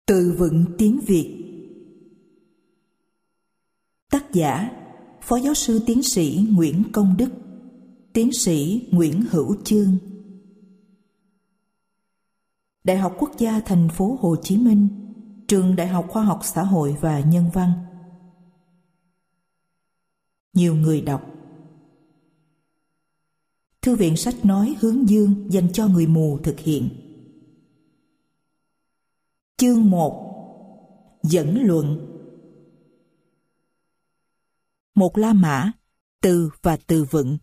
Từ vựng tiếng Việt. Tác giả: Phó giáo sư tiến sĩ Nguyễn Công Đức, tiến sĩ Nguyễn Hữu Chương. Đại học Quốc gia Thành phố Hồ Chí Minh, Trường Đại học Khoa học Xã hội và Nhân văn. Nhiều người đọc. Thư viện Sách Nói Hướng Dương dành cho người mù thực hiện. Chương 1. Dẫn luận. Một la mã, từ và từ vựng.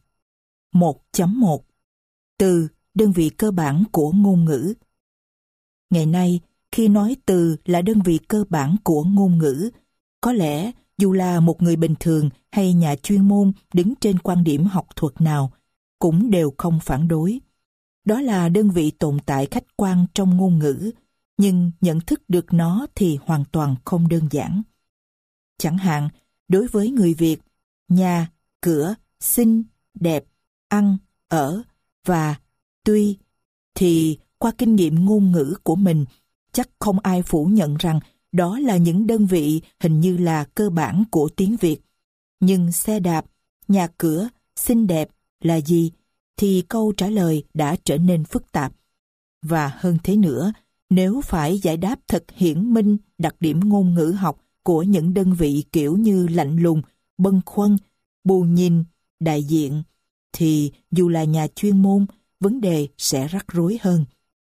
1.1. Từ, đơn vị cơ bản của ngôn ngữ. Ngày nay, khi nói từ là đơn vị cơ bản của ngôn ngữ, có lẽ dù là một người bình thường hay nhà chuyên môn đứng trên quan điểm học thuật nào, cũng đều không phản đối. Đó là đơn vị tồn tại khách quan trong ngôn ngữ, nhưng nhận thức được nó thì hoàn toàn không đơn giản. Chẳng hạn, đối với người Việt, nhà, cửa, xinh, đẹp, ăn, ở và tuy, thì qua kinh nghiệm ngôn ngữ của mình, chắc không ai phủ nhận rằng đó là những đơn vị hình như là cơ bản của tiếng Việt. Nhưng xe đạp, nhà cửa, xinh đẹp là gì? Thì câu trả lời đã trở nên phức tạp. Và hơn thế nữa, nếu phải giải đáp thật hiển minh đặc điểm ngôn ngữ học của những đơn vị kiểu như lạnh lùng, bâng khuâng, bù nhìn, đại diện, thì dù là nhà chuyên môn, vấn đề sẽ rắc rối hơn.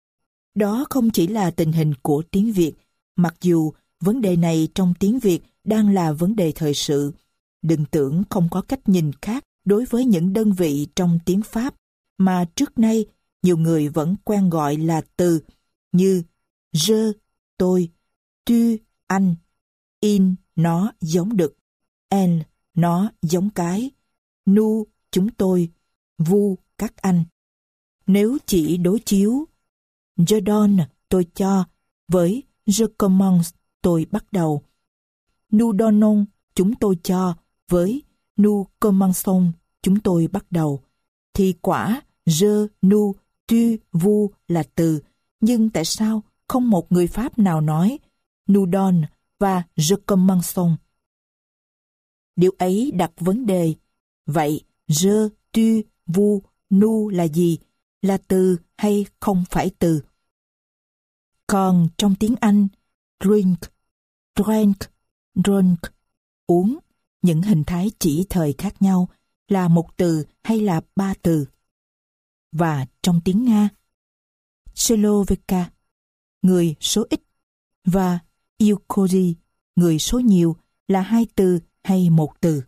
Đó không chỉ là tình hình của tiếng Việt, mặc dù vấn đề này trong tiếng Việt đang là vấn đề thời sự. Đừng tưởng không có cách nhìn khác đối với những đơn vị trong tiếng Pháp mà trước nay nhiều người vẫn quen gọi là từ, như je, tôi, tu, anh, in, nó giống đực, en, nó giống cái, nu, chúng tôi, vu, các anh. Nếu chỉ đối chiếu je donne, tôi cho, với je commence, tôi bắt đầu, nous donnons, chúng tôi cho, với nous commençons, chúng tôi bắt đầu, thì quả je, nous, tu, vous là từ, nhưng tại sao không một người Pháp nào nói nous donne và je commençons? Điều ấy đặt vấn đề, vậy je, tu, vous, nous là gì? Là từ hay không phải từ? Còn trong tiếng Anh, drink, drank, drunk, uống, những hình thái chỉ thời khác nhau là một từ hay là ba từ? Và trong tiếng Nga, Člověka, người số ít, và Iukoji, người số nhiều, là hai từ hay một từ?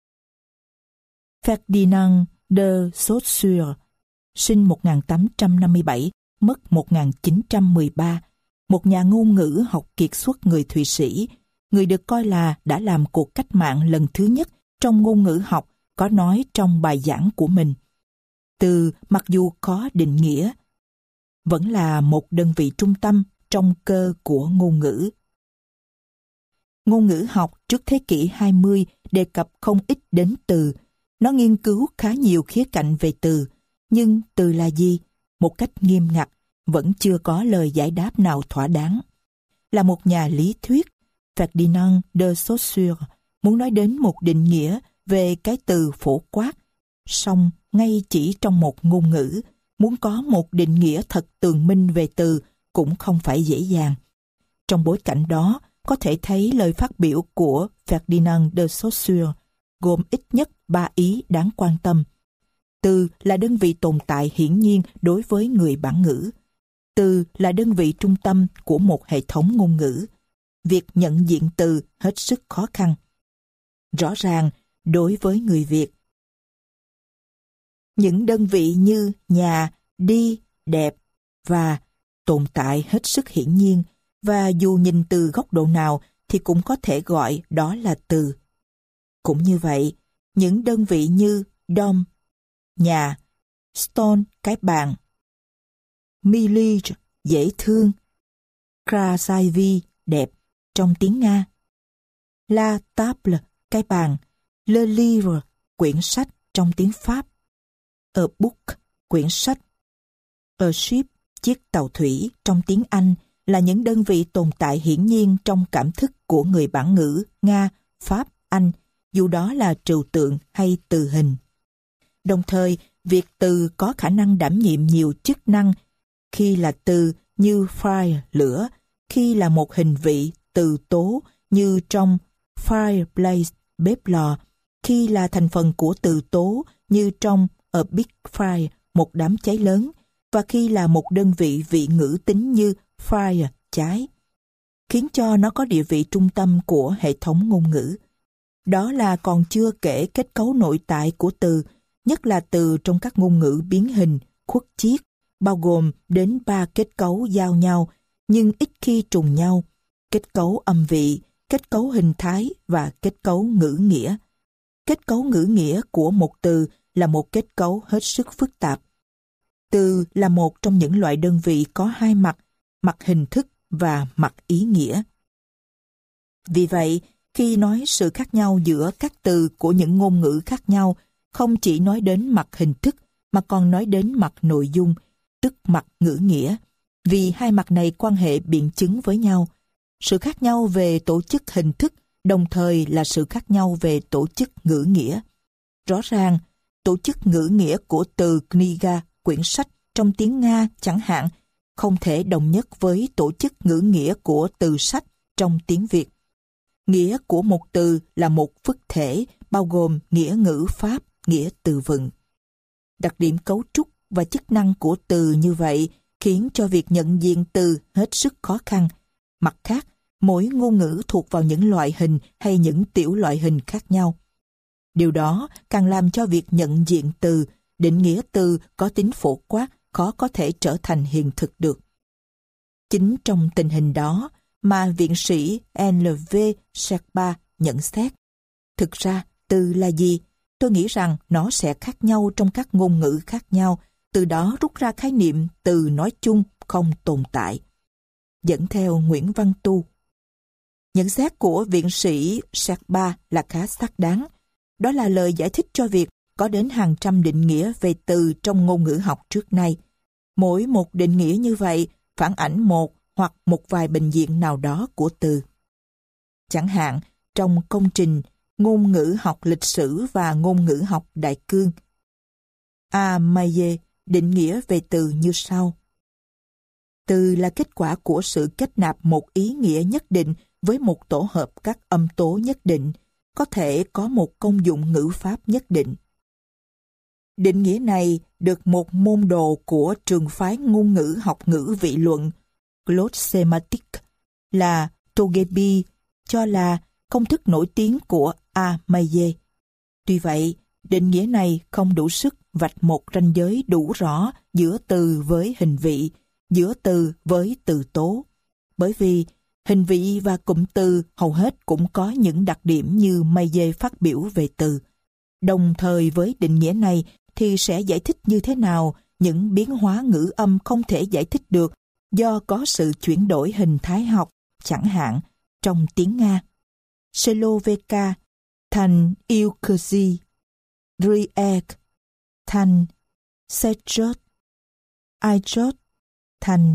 Ferdinand de Saussure, sinh 1857, mất 1913, một nhà ngôn ngữ học kiệt xuất người Thụy Sĩ, người được coi là đã làm cuộc cách mạng lần thứ nhất trong ngôn ngữ học, có nói trong bài giảng của mình. Từ mặc dù có định nghĩa, vẫn là một đơn vị trung tâm trong cơ của ngôn ngữ. Ngôn ngữ học trước thế kỷ 20 đề cập không ít đến từ. Nó nghiên cứu khá nhiều khía cạnh về từ, nhưng từ là gì? Một cách nghiêm ngặt, vẫn chưa có lời giải đáp nào thỏa đáng. Là một nhà lý thuyết, Ferdinand de Saussure muốn nói đến một định nghĩa về cái từ phổ quát. Song ngay chỉ trong một ngôn ngữ, muốn có một định nghĩa thật tường minh về từ cũng không phải dễ dàng. Trong bối cảnh đó, có thể thấy lời phát biểu của Ferdinand de Saussure gồm ít nhất 3 ý đáng quan tâm. Từ là đơn vị tồn tại hiển nhiên đối với người bản ngữ. Từ là đơn vị trung tâm của một hệ thống ngôn ngữ. Việc nhận diện từ hết sức khó khăn. Rõ ràng, đối với người Việt, những đơn vị như nhà, đi, đẹp và tồn tại hết sức hiển nhiên, và dù nhìn từ góc độ nào thì cũng có thể gọi đó là từ. Cũng như vậy, những đơn vị như dom, nhà, stone, cái bàn, milij, dễ thương, krasivy, đẹp, trong tiếng Nga, la table, cái bàn, le livre, quyển sách, trong tiếng Pháp, a book, quyển sách, a ship, chiếc tàu thủy, trong tiếng Anh, là những đơn vị tồn tại hiển nhiên trong cảm thức của người bản ngữ Nga, Pháp, Anh, dù đó là trừu tượng hay từ hình. Đồng thời, việc từ có khả năng đảm nhiệm nhiều chức năng, khi là từ như fire, lửa, khi là một hình vị, từ tố như trong fireplace, bếp lò, khi là thành phần của từ tố như trong a big fire, một đám cháy lớn, và khi là một đơn vị vị ngữ tính như fire, cháy, khiến cho nó có địa vị trung tâm của hệ thống ngôn ngữ. Đó là còn chưa kể kết cấu nội tại của từ, nhất là từ trong các ngôn ngữ biến hình, khuất chiết, bao gồm đến 3 kết cấu giao nhau, nhưng ít khi trùng nhau: kết cấu âm vị, kết cấu hình thái và kết cấu ngữ nghĩa. Kết cấu ngữ nghĩa của một từ là một kết cấu hết sức phức tạp. Từ là một trong những loại đơn vị có hai mặt, mặt hình thức và mặt ý nghĩa. Vì vậy, khi nói sự khác nhau giữa các từ của những ngôn ngữ khác nhau, không chỉ nói đến mặt hình thức mà còn nói đến mặt nội dung, tức mặt ngữ nghĩa, vì hai mặt này quan hệ biện chứng với nhau. Sự khác nhau về tổ chức hình thức đồng thời là sự khác nhau về tổ chức ngữ nghĩa. Rõ ràng, tổ chức ngữ nghĩa của từ kniga, quyển sách trong tiếng Nga chẳng hạn, không thể đồng nhất với tổ chức ngữ nghĩa của từ sách trong tiếng Việt. Nghĩa của một từ là một phức thể, bao gồm nghĩa ngữ pháp, nghĩa từ vựng. Đặc điểm cấu trúc và chức năng của từ như vậy khiến cho việc nhận diện từ hết sức khó khăn. Mặt khác, mỗi ngôn ngữ thuộc vào những loại hình hay những tiểu loại hình khác nhau. Điều đó càng làm cho việc nhận diện từ, định nghĩa từ có tính phổ quát, khó có thể trở thành hiện thực được. Chính trong tình hình đó mà viện sĩ N.L.V. Sherpa nhận xét. Thực ra, từ là gì? Tôi nghĩ rằng nó sẽ khác nhau trong các ngôn ngữ khác nhau, từ đó rút ra khái niệm từ nói chung không tồn tại. Dẫn theo Nguyễn Văn Tu. Nhận xét của viện sĩ Sherpa là khá xác đáng. Đó là lời giải thích cho việc có đến hàng trăm định nghĩa về từ trong ngôn ngữ học trước nay. Mỗi một định nghĩa như vậy phản ảnh một hoặc một vài bình diện nào đó của từ. Chẳng hạn, trong công trình Ngôn ngữ học lịch sử và ngôn ngữ học đại cương, A. Maye định nghĩa về từ như sau. Từ là kết quả của sự kết nạp một ý nghĩa nhất định với một tổ hợp các âm tố nhất định, có thể có một công dụng ngữ pháp nhất định. Định nghĩa này được một môn đồ của trường phái ngôn ngữ học ngữ vị luận Glossematic là Togebi cho là công thức nổi tiếng của A. Maye. Tuy vậy, định nghĩa này không đủ sức vạch một ranh giới đủ rõ giữa từ với hình vị, giữa từ với từ tố. Bởi vì hình vị và cụm từ hầu hết cũng có những đặc điểm như Maye phát biểu về từ. Đồng thời với định nghĩa này thì sẽ giải thích như thế nào những biến hóa ngữ âm không thể giải thích được do có sự chuyển đổi hình thái học, chẳng hạn trong tiếng Nga. Sloveka thành Eucasi, Riek thành Sejot, Ijot thành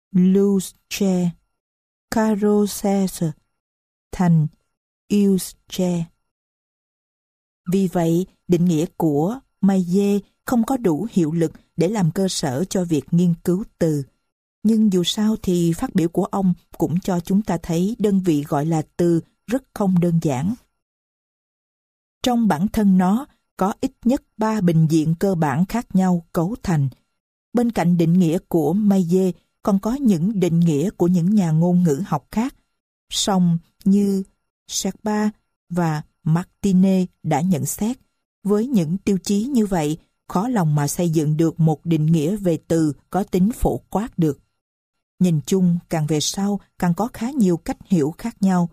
Luce, Karoses thành Usche. Vì vậy, định nghĩa của Maye không có đủ hiệu lực để làm cơ sở cho việc nghiên cứu từ. Nhưng dù sao thì phát biểu của ông cũng cho chúng ta thấy đơn vị gọi là từ rất không đơn giản. Trong bản thân nó có ít nhất 3 bình diện cơ bản khác nhau cấu thành. Bên cạnh định nghĩa của Maye còn có những định nghĩa của những nhà ngôn ngữ học khác, song như Sherpa và Martine đã nhận xét. Với những tiêu chí như vậy, khó lòng mà xây dựng được một định nghĩa về từ có tính phổ quát được. Nhìn chung, càng về sau, càng có khá nhiều cách hiểu khác nhau.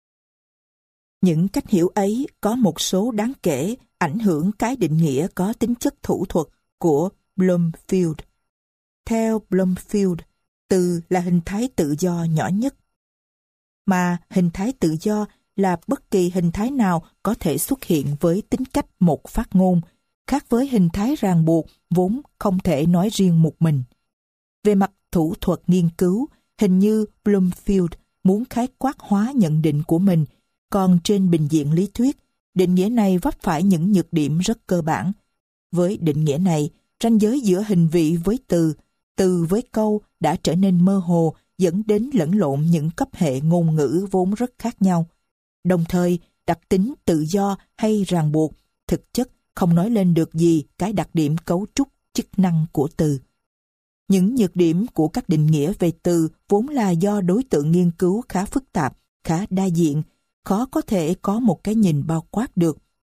Những cách hiểu ấy có một số đáng kể ảnh hưởng cái định nghĩa có tính chất thủ thuật của Bloomfield. Theo Bloomfield, từ là hình thái tự do nhỏ nhất. Mà hình thái tự do là bất kỳ hình thái nào có thể xuất hiện với tính cách một phát ngôn, khác với hình thái ràng buộc vốn không thể nói riêng một mình. Về mặt thủ thuật nghiên cứu, Hình như Bloomfield muốn khái quát hóa nhận định của mình, còn trên bình diện lý thuyết, định nghĩa này vấp phải những nhược điểm rất cơ bản. Với định nghĩa này, ranh giới giữa hình vị với từ với câu đã trở nên mơ hồ, dẫn đến lẫn lộn những cấp hệ ngôn ngữ vốn rất khác nhau. Đồng thời, đặc tính tự do hay ràng buộc, thực chất không nói lên được gì cái đặc điểm cấu trúc chức năng của từ. Những nhược điểm của các định nghĩa về từ vốn là do đối tượng nghiên cứu khá phức tạp, khá đa diện, khó có thể có một cái nhìn bao quát được.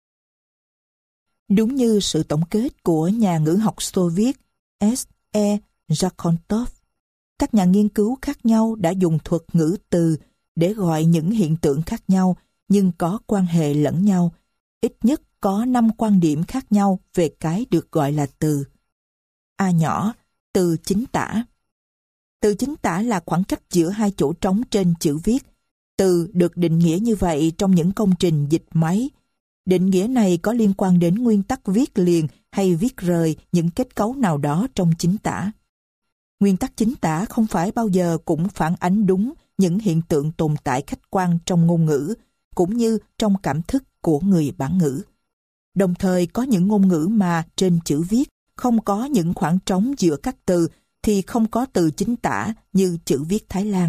Đúng như sự tổng kết của nhà ngữ học Xô Viết S.E. Jakontov, các nhà nghiên cứu khác nhau đã dùng thuật ngữ từ để gọi những hiện tượng khác nhau nhưng có quan hệ lẫn nhau. Ít nhất có 5 quan điểm khác nhau về cái được gọi là từ. A nhỏ, từ chính tả. Từ chính tả là khoảng cách giữa hai chỗ trống trên chữ viết. Từ được định nghĩa như vậy trong những công trình dịch máy. Định nghĩa này có liên quan đến nguyên tắc viết liền hay viết rời những kết cấu nào đó trong chính tả. Nguyên tắc chính tả không phải bao giờ cũng phản ánh đúng những hiện tượng tồn tại khách quan trong ngôn ngữ, cũng như trong cảm thức của người bản ngữ. Đồng thời có những ngôn ngữ mà trên chữ viết không có những khoảng trống giữa các từ thì không có từ chính tả như chữ viết Thái Lan.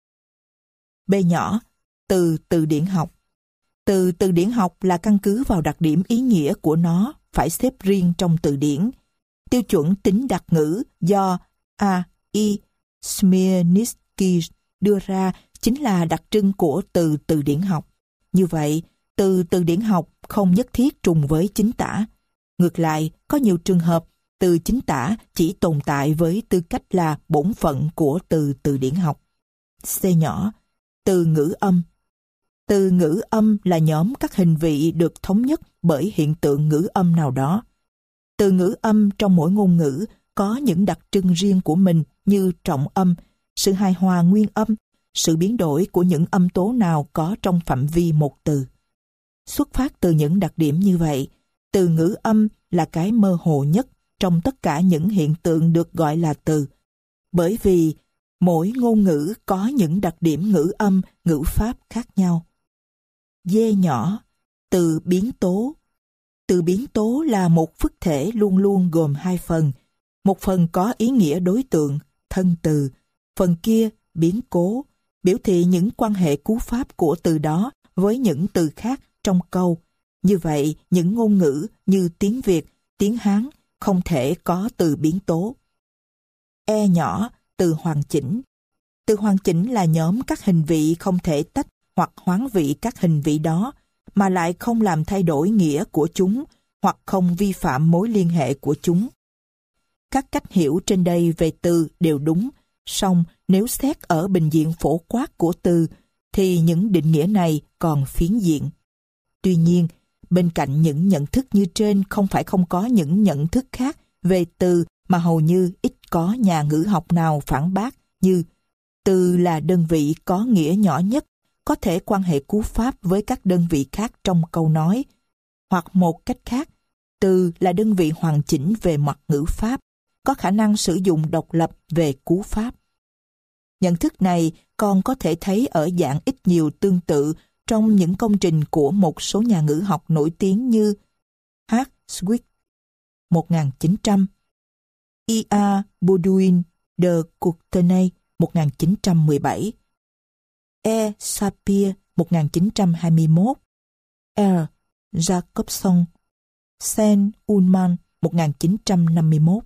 B nhỏ, từ từ điển học. Từ từ điển học là căn cứ vào đặc điểm ý nghĩa của nó phải xếp riêng trong từ điển. Tiêu chuẩn tính đặc ngữ do A.I. Smirnitsky đưa ra chính là đặc trưng của từ từ điển học. Như vậy, từ từ điển học không nhất thiết trùng với chính tả. Ngược lại, có nhiều trường hợp từ chính tả chỉ tồn tại với tư cách là bổn phận của từ từ điển học. C nhỏ, từ ngữ âm. Từ ngữ âm là nhóm các hình vị được thống nhất bởi hiện tượng ngữ âm nào đó. Từ ngữ âm trong mỗi ngôn ngữ có những đặc trưng riêng của mình như trọng âm, sự hài hòa nguyên âm, sự biến đổi của những âm tố nào có trong phạm vi một từ. Xuất phát từ những đặc điểm như vậy, từ ngữ âm là cái mơ hồ nhất trong tất cả những hiện tượng được gọi là từ. Bởi vì mỗi ngôn ngữ có những đặc điểm ngữ âm, ngữ pháp khác nhau. D nhỏ, từ biến tố. Từ biến tố là một phức thể luôn luôn gồm hai phần. Một phần có ý nghĩa đối tượng, thân từ. Phần kia, biến cố, biểu thị những quan hệ cú pháp của từ đó với những từ khác trong câu. Như vậy, những ngôn ngữ như tiếng Việt, tiếng Hán không thể có từ biến tố. E nhỏ, từ hoàn chỉnh. Từ hoàn chỉnh là nhóm các hình vị không thể tách hoặc hoán vị các hình vị đó, mà lại không làm thay đổi nghĩa của chúng hoặc không vi phạm mối liên hệ của chúng. Các cách hiểu trên đây về từ đều đúng, song nếu xét ở bình diện phổ quát của từ thì những định nghĩa này còn phiến diện. Tuy nhiên, bên cạnh những nhận thức như trên không phải không có những nhận thức khác về từ mà hầu như ít có nhà ngữ học nào phản bác, như từ là đơn vị có nghĩa nhỏ nhất, có thể quan hệ cú pháp với các đơn vị khác trong câu nói. Hoặc một cách khác, từ là đơn vị hoàn chỉnh về mặt ngữ pháp, có khả năng sử dụng độc lập về cú pháp. Nhận thức này còn có thể thấy ở dạng ít nhiều tương tự trong những công trình của một số nhà ngữ học nổi tiếng như H. Swift 1900, E.A. Baudouin de Courtenay 1917, E. Sapir 1921, R. Jacobson, Sen Ullman 1951.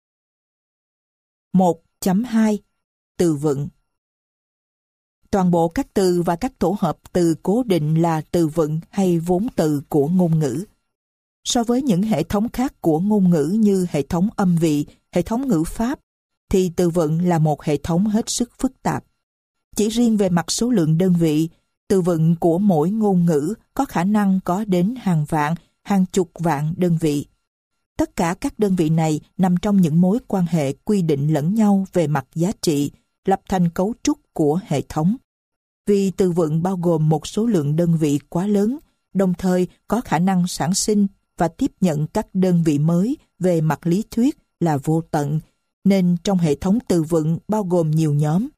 1.2 Từ vựng. Toàn bộ các từ và các tổ hợp từ cố định là từ vựng hay vốn từ của ngôn ngữ. So với những hệ thống khác của ngôn ngữ như hệ thống âm vị, hệ thống ngữ pháp, thì từ vựng là một hệ thống hết sức phức tạp. Chỉ riêng về mặt số lượng đơn vị, từ vựng của mỗi ngôn ngữ có khả năng có đến hàng vạn, hàng chục vạn đơn vị. Tất cả các đơn vị này nằm trong những mối quan hệ quy định lẫn nhau về mặt giá trị, lập thành cấu trúc của hệ thống. Vì từ vựng bao gồm một số lượng đơn vị quá lớn, đồng thời có khả năng sản sinh và tiếp nhận các đơn vị mới về mặt lý thuyết là vô tận, nên trong hệ thống từ vựng bao gồm nhiều nhóm.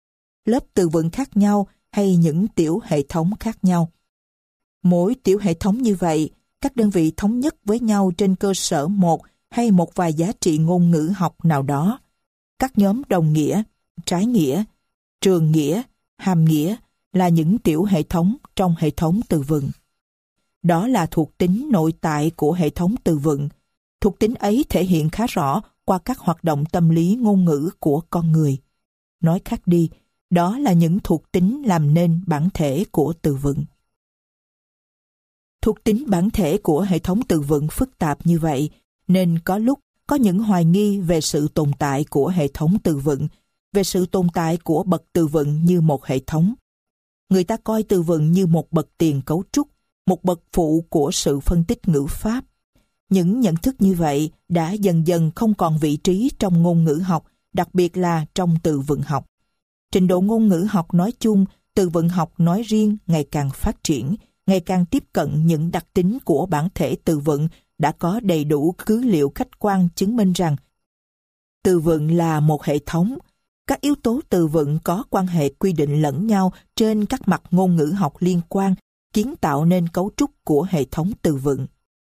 lớp từ vựng khác nhau hay những tiểu hệ thống khác nhau. Mỗi tiểu hệ thống như vậy, các đơn vị thống nhất với nhau trên cơ sở một hay một vài giá trị ngôn ngữ học nào đó. Các nhóm đồng nghĩa, trái nghĩa, trường nghĩa, hàm nghĩa là những tiểu hệ thống trong hệ thống từ vựng. Đó là thuộc tính nội tại của hệ thống từ vựng. Thuộc tính ấy thể hiện khá rõ qua các hoạt động tâm lý ngôn ngữ của con người. Nói khác đi, đó là những thuộc tính làm nên bản thể của từ vựng. Thuộc tính bản thể của hệ thống từ vựng phức tạp như vậy, nên có lúc có những hoài nghi về sự tồn tại của hệ thống từ vựng, về sự tồn tại của bậc từ vựng như một hệ thống. Người ta coi từ vựng như một bậc tiền cấu trúc, một bậc phụ của sự phân tích ngữ pháp. Những nhận thức như vậy đã dần dần không còn vị trí trong ngôn ngữ học, đặc biệt là trong từ vựng học. Trình độ ngôn ngữ học nói chung, từ vựng học nói riêng ngày càng phát triển, ngày càng tiếp cận những đặc tính của bản thể từ vựng, đã có đầy đủ cứ liệu khách quan chứng minh rằng từ vựng là một hệ thống. Các yếu tố từ vựng có quan hệ quy định lẫn nhau trên các mặt ngôn ngữ học liên quan, kiến tạo nên cấu trúc của hệ thống từ vựng.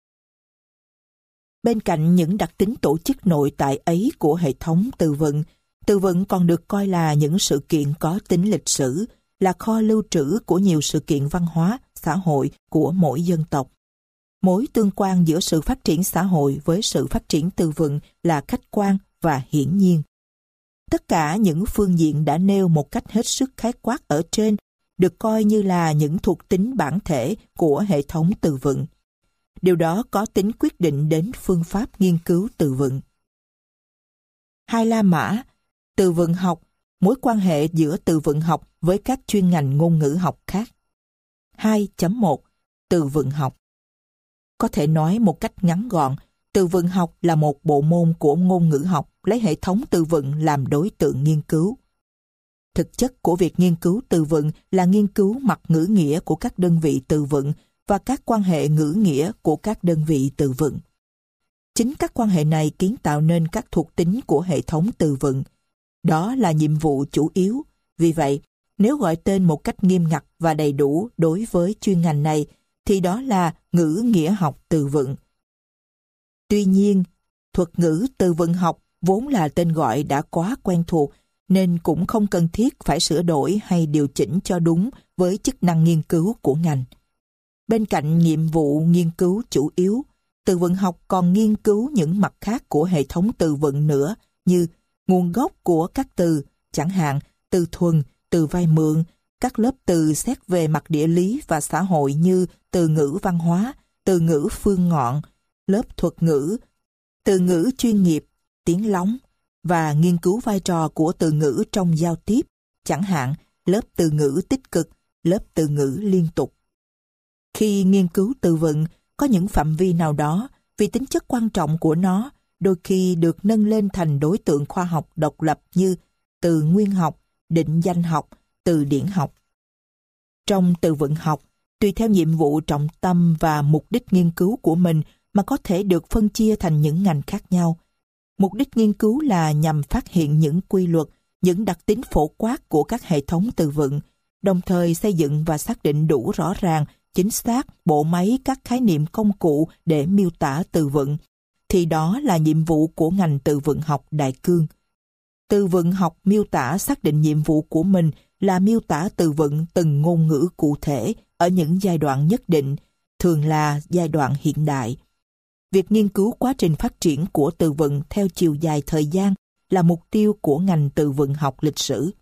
Bên cạnh những đặc tính tổ chức nội tại ấy của hệ thống từ vựng còn được coi là những sự kiện có tính lịch sử, là kho lưu trữ của nhiều sự kiện văn hóa, xã hội của mỗi dân tộc. Mối tương quan giữa sự phát triển xã hội với sự phát triển từ vựng là khách quan và hiển nhiên. Tất cả những phương diện đã nêu một cách hết sức khái quát ở trên được coi như là những thuộc tính bản thể của hệ thống từ vựng. Điều đó có tính quyết định đến phương pháp nghiên cứu từ vựng. Hai La Mã, từ vựng học, mối quan hệ giữa từ vựng học với các chuyên ngành ngôn ngữ học khác. 2.1 Từ vựng học. Có thể nói một cách ngắn gọn, từ vựng học là một bộ môn của ngôn ngữ học lấy hệ thống từ vựng làm đối tượng nghiên cứu. Thực chất của việc nghiên cứu từ vựng là nghiên cứu mặt ngữ nghĩa của các đơn vị từ vựng và các quan hệ ngữ nghĩa của các đơn vị từ vựng. Chính các quan hệ này kiến tạo nên các thuộc tính của hệ thống từ vựng. Đó là nhiệm vụ chủ yếu. Vì vậy, nếu gọi tên một cách nghiêm ngặt và đầy đủ đối với chuyên ngành này, thì đó là ngữ nghĩa học từ vựng. Tuy nhiên, thuật ngữ từ vựng học vốn là tên gọi đã quá quen thuộc, nên cũng không cần thiết phải sửa đổi hay điều chỉnh cho đúng với chức năng nghiên cứu của ngành. Bên cạnh nhiệm vụ nghiên cứu chủ yếu, từ vựng học còn nghiên cứu những mặt khác của hệ thống từ vựng nữa, như nguồn gốc của các từ, chẳng hạn từ thuần, từ vay mượn, các lớp từ xét về mặt địa lý và xã hội như từ ngữ văn hóa, từ ngữ phương ngọn, lớp thuật ngữ, từ ngữ chuyên nghiệp, tiếng lóng, và nghiên cứu vai trò của từ ngữ trong giao tiếp, chẳng hạn lớp từ ngữ tích cực, lớp từ ngữ liên tục. Khi nghiên cứu từ vựng, có những phạm vi nào đó, vì tính chất quan trọng của nó, đôi khi được nâng lên thành đối tượng khoa học độc lập như từ nguyên học, định danh học, từ điển học. Trong từ vựng học, tùy theo nhiệm vụ trọng tâm và mục đích nghiên cứu của mình mà có thể được phân chia thành những ngành khác nhau. Mục đích nghiên cứu là nhằm phát hiện những quy luật, những đặc tính phổ quát của các hệ thống từ vựng, đồng thời xây dựng và xác định đủ rõ ràng, chính xác bộ máy các khái niệm công cụ để miêu tả từ vựng, thì đó là nhiệm vụ của ngành từ vựng học đại cương. Từ vựng học miêu tả xác định nhiệm vụ của mình là miêu tả từ vựng từng ngôn ngữ cụ thể ở những giai đoạn nhất định, thường là giai đoạn hiện đại. Việc nghiên cứu quá trình phát triển của từ vựng theo chiều dài thời gian là mục tiêu của ngành từ vựng học lịch sử.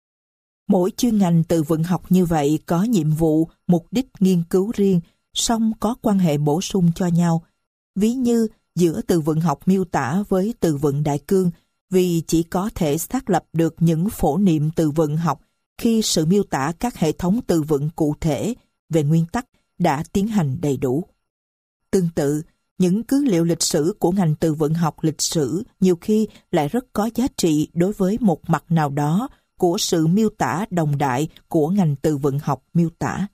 Mỗi chuyên ngành từ vựng học như vậy có nhiệm vụ, mục đích nghiên cứu riêng, song có quan hệ bổ sung cho nhau. Ví như giữa từ vựng học miêu tả với từ vựng đại cương, vì chỉ có thể xác lập được những phổ niệm từ vựng học khi sự miêu tả các hệ thống từ vựng cụ thể về nguyên tắc đã tiến hành đầy đủ. Tương tự, những cứ liệu lịch sử của ngành từ vựng học lịch sử nhiều khi lại rất có giá trị đối với một mặt nào đó của sự miêu tả đồng đại của ngành từ vựng học miêu tả.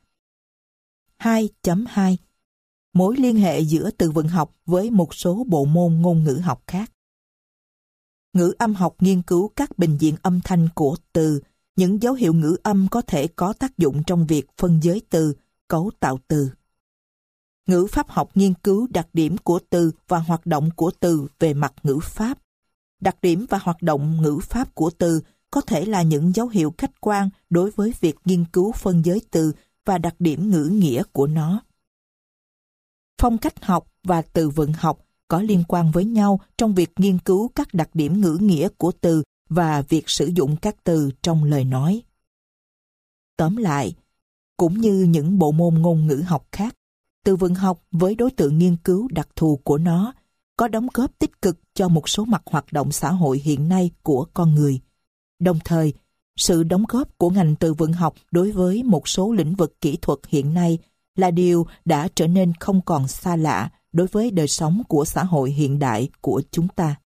2.2 Mối liên hệ giữa từ vựng học với một số bộ môn ngôn ngữ học khác. Ngữ âm học nghiên cứu các bình diện âm thanh của từ, những dấu hiệu ngữ âm có thể có tác dụng trong việc phân giới từ, cấu tạo từ. Ngữ pháp học nghiên cứu đặc điểm của từ và hoạt động của từ về mặt ngữ pháp. Đặc điểm và hoạt động ngữ pháp của từ có thể là những dấu hiệu khách quan đối với việc nghiên cứu phân giới từ và đặc điểm ngữ nghĩa của nó. Phong cách học và từ vựng học có liên quan với nhau trong việc nghiên cứu các đặc điểm ngữ nghĩa của từ và việc sử dụng các từ trong lời nói. Tóm lại, cũng như những bộ môn ngôn ngữ học khác, từ vựng học với đối tượng nghiên cứu đặc thù của nó có đóng góp tích cực cho một số mặt hoạt động xã hội hiện nay của con người. Đồng thời, sự đóng góp của ngành từ vựng học đối với một số lĩnh vực kỹ thuật hiện nay là điều đã trở nên không còn xa lạ đối với đời sống của xã hội hiện đại của chúng ta.